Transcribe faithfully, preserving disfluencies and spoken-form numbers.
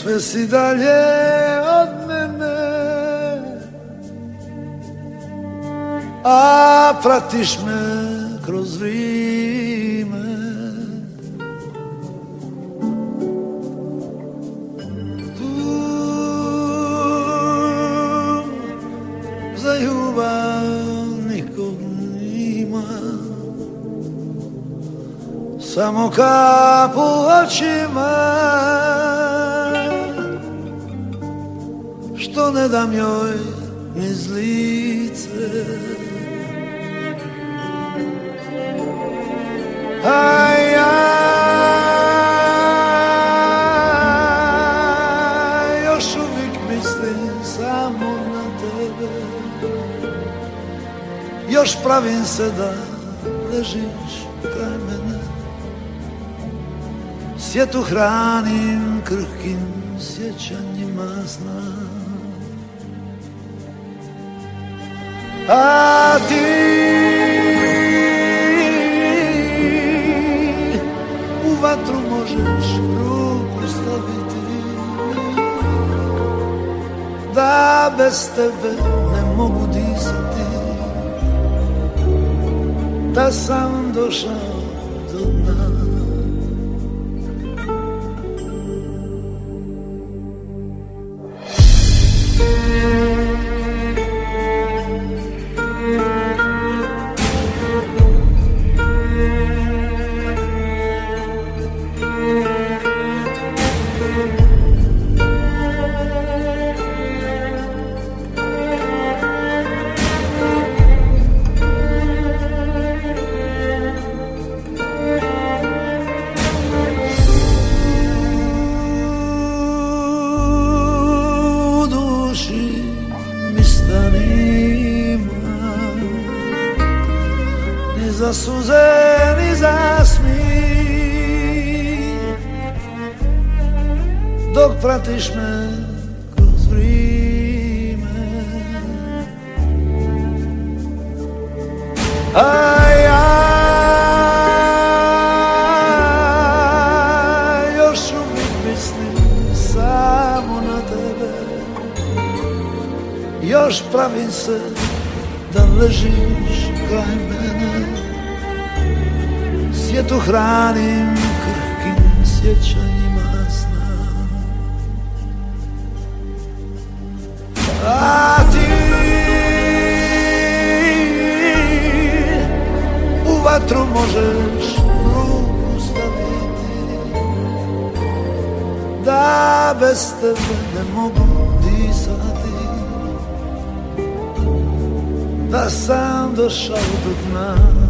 sve si dalje od mene, a pratiš me kroz vrijeme. Tu za ljubav nikog nima, samo kap u očima, što ne dam joj niz lice. A ja još uvijek mislim samo na tebe, još pravim se da ležiš kraj mene, svijetu hranim krhkim sjećanjima sna. A ti u vatru možeš ruku staviti, da bez tebe ne mogu disati, da sam došao do dna. Ni za suze, ni za smih, dok pratiš me kroz vrijeme. A ja još uvijek mislim samo na tebe, još pravim se da ležiš kraj mene, svijetu hranim krhkim sjećanjima sna. A ti u vatru možeš ruku staviti, da bez tebe ne mogu disati, da sam došao do dna.